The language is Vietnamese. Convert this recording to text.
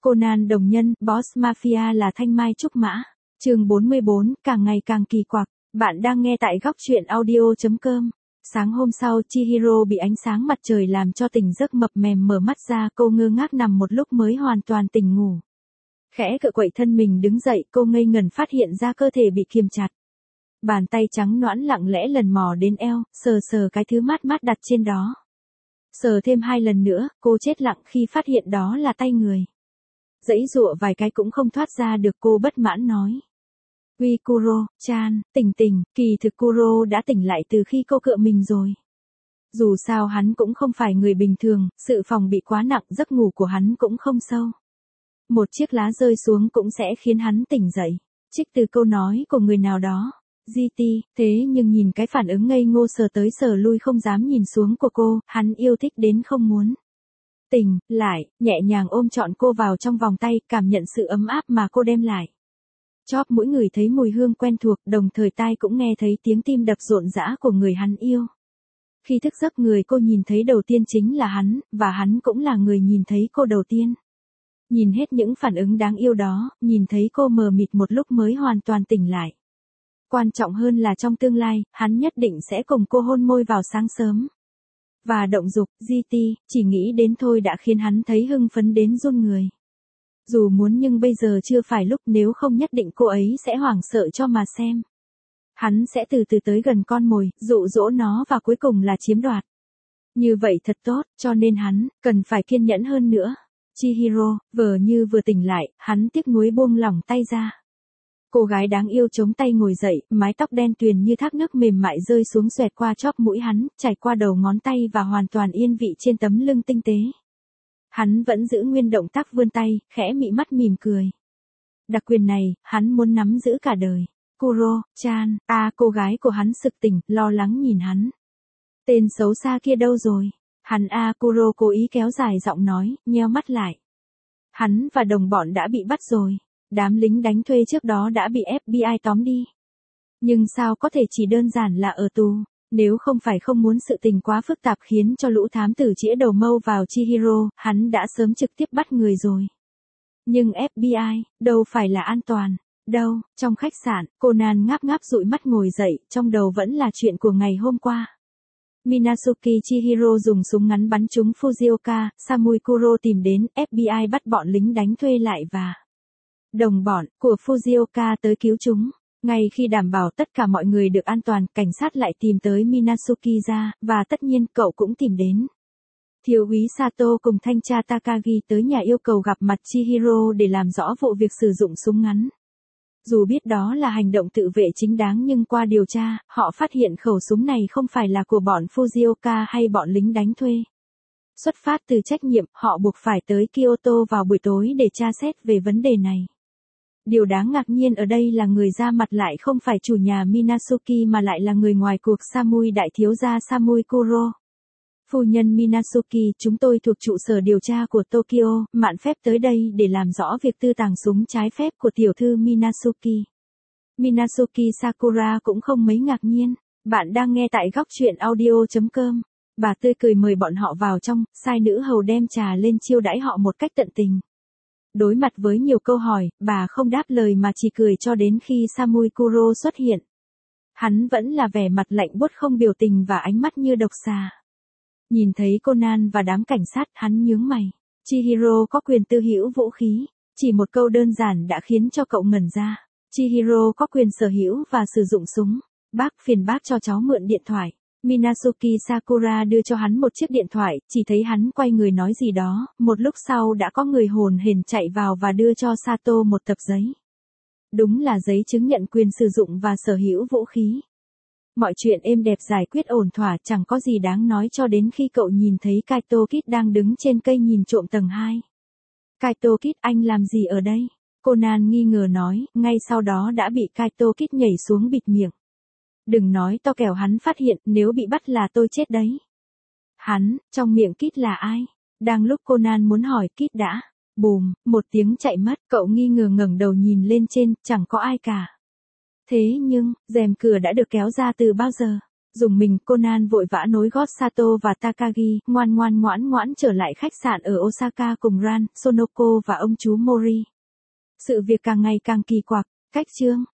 Conan đồng nhân, Boss Mafia là thanh mai trúc mã. Chương 44, càng ngày càng kỳ quặc. Bạn đang nghe tại góc truyện audio.com. Sáng hôm sau, Chihiro bị ánh sáng mặt trời làm cho tỉnh giấc, mập mềm mở mắt ra, cô ngơ ngác nằm một lúc mới hoàn toàn tỉnh ngủ. Khẽ cựa quậy thân mình đứng dậy, cô ngây ngẩn phát hiện ra cơ thể bị kiềm chặt. Bàn tay trắng nõn lặng lẽ lần mò đến eo, sờ sờ cái thứ mát mát đặt trên đó. Sờ thêm 2 lần nữa, cô chết lặng khi phát hiện đó là tay người. Giãy giụa vài cái cũng không thoát ra được, cô bất mãn nói. Uy Kuro-chan, tỉnh, kỳ thực Kuro đã tỉnh lại từ khi cô cựa mình rồi. Dù sao hắn cũng không phải người bình thường, sự phòng bị quá nặng, giấc ngủ của hắn cũng không sâu. Một chiếc lá rơi xuống cũng sẽ khiến hắn tỉnh dậy. Trích từ câu nói của người nào đó. GT, thế nhưng nhìn cái phản ứng ngây ngô sờ tới sờ lui không dám nhìn xuống của cô, hắn yêu thích đến không muốn. Tỉnh lại, nhẹ nhàng ôm trọn cô vào trong vòng tay, cảm nhận sự ấm áp mà cô đem lại. Chóp mũi ngửi thấy mùi hương quen thuộc, đồng thời tai cũng nghe thấy tiếng tim đập rộn rã của người hắn yêu. Khi thức giấc, người cô nhìn thấy đầu tiên chính là hắn, và hắn cũng là người nhìn thấy cô đầu tiên. Nhìn hết những phản ứng đáng yêu đó, nhìn thấy cô mờ mịt một lúc mới hoàn toàn tỉnh lại. Quan trọng hơn là trong tương lai, hắn nhất định sẽ cùng cô hôn môi vào sáng sớm. Và động dục, GT, chỉ nghĩ đến thôi đã khiến hắn thấy hưng phấn đến run người. Dù muốn nhưng bây giờ chưa phải lúc, nếu không nhất định cô ấy sẽ hoảng sợ cho mà xem. Hắn sẽ từ từ tới gần con mồi, dụ dỗ nó và cuối cùng là chiếm đoạt. Như vậy thật tốt, cho nên hắn cần phải kiên nhẫn hơn nữa. Chihiro, như vừa tỉnh lại, hắn tiếc nuối buông lỏng tay ra. Cô gái đáng yêu chống tay ngồi dậy, mái tóc đen tuyền như thác nước mềm mại rơi xuống xoẹt qua chóp mũi hắn, chảy qua đầu ngón tay và hoàn toàn yên vị trên tấm lưng tinh tế. Hắn vẫn giữ nguyên động tác vươn tay, khẽ mị mắt mỉm cười. Đặc quyền này, hắn muốn nắm giữ cả đời. Kuro-chan, cô gái của hắn sực tỉnh, lo lắng nhìn hắn. Tên xấu xa kia đâu rồi? Hắn Kuro cố ý kéo dài giọng nói, nheo mắt lại. Hắn và đồng bọn đã bị bắt rồi. Đám lính đánh thuê trước đó đã bị FBI tóm đi. Nhưng sao có thể chỉ đơn giản là ở tù? Nếu không phải không muốn sự tình quá phức tạp khiến cho lũ thám tử chĩa đầu mâu vào Chihiro, hắn đã sớm trực tiếp bắt người rồi. Nhưng FBI, đâu phải là an toàn. Đâu, trong khách sạn, Conan ngáp dụi mắt ngồi dậy, trong đầu vẫn là chuyện của ngày hôm qua. Minazuki Chihiro dùng súng ngắn bắn trúng Fujioka, Samui Kuro tìm đến, FBI bắt bọn lính đánh thuê lại và đồng bọn của Fujioka tới cứu chúng. Ngay khi đảm bảo tất cả mọi người được an toàn, cảnh sát lại tìm tới Minazuki ra, và tất nhiên cậu cũng tìm đến. Thiếu úy Sato cùng thanh tra Takagi tới nhà yêu cầu gặp mặt Chihiro để làm rõ vụ việc sử dụng súng ngắn. Dù biết đó là hành động tự vệ chính đáng nhưng qua điều tra, họ phát hiện khẩu súng này không phải là của bọn Fujioka hay bọn lính đánh thuê. Xuất phát từ trách nhiệm, họ buộc phải tới Kyoto vào buổi tối để tra xét về vấn đề này. Điều đáng ngạc nhiên ở đây là người ra mặt lại không phải chủ nhà Minazuki mà lại là người ngoài cuộc, Samui đại thiếu gia Samui Kuro. Phu nhân Minazuki, chúng tôi thuộc trụ sở điều tra của Tokyo, mạn phép tới đây để làm rõ việc tư tàng súng trái phép của tiểu thư Minazuki. Minazuki Sakura cũng không mấy ngạc nhiên. Bạn đang nghe tại góc truyện audio.com. Bà tươi cười mời bọn họ vào trong, sai nữ hầu đem trà lên chiêu đãi họ một cách tận tình. Đối mặt với nhiều câu hỏi, bà không đáp lời mà chỉ cười cho đến khi Samui Kuro xuất hiện. Hắn vẫn là vẻ mặt lạnh buốt không biểu tình và ánh mắt như độc xà. Nhìn thấy Conan và đám cảnh sát, hắn nhướng mày. Chihiro có quyền tư hữu vũ khí. Chỉ một câu đơn giản đã khiến cho cậu ngẩn ra. Chihiro có quyền sở hữu và sử dụng súng. Phiền bác cho cháu mượn điện thoại. Minazuki Sakura đưa cho hắn một chiếc điện thoại, chỉ thấy hắn quay người nói gì đó, một lúc sau đã có người hồn hển chạy vào và đưa cho Sato một tập giấy. Đúng là giấy chứng nhận quyền sử dụng và sở hữu vũ khí. Mọi chuyện êm đẹp giải quyết ổn thỏa, chẳng có gì đáng nói cho đến khi cậu nhìn thấy Kaito Kid đang đứng trên cây nhìn trộm tầng 2. Kaito Kid, anh làm gì ở đây? Conan nghi ngờ nói, ngay sau đó đã bị Kaito Kid nhảy xuống bịt miệng. Đừng nói to kẻo hắn phát hiện, nếu bị bắt là tôi chết đấy. Hắn, trong miệng Kid là ai? Đang lúc Conan muốn hỏi, Kid đã, bùm, một tiếng chạy mất, cậu nghi ngờ ngẩng đầu nhìn lên trên, chẳng có ai cả. Thế nhưng, rèm cửa đã được kéo ra từ bao giờ? Dùng mình, Conan vội vã nối gót Sato và Takagi, ngoan trở lại khách sạn ở Osaka cùng Ran, Sonoko và ông chú Mori. Sự việc càng ngày càng kỳ quặc, cách chương.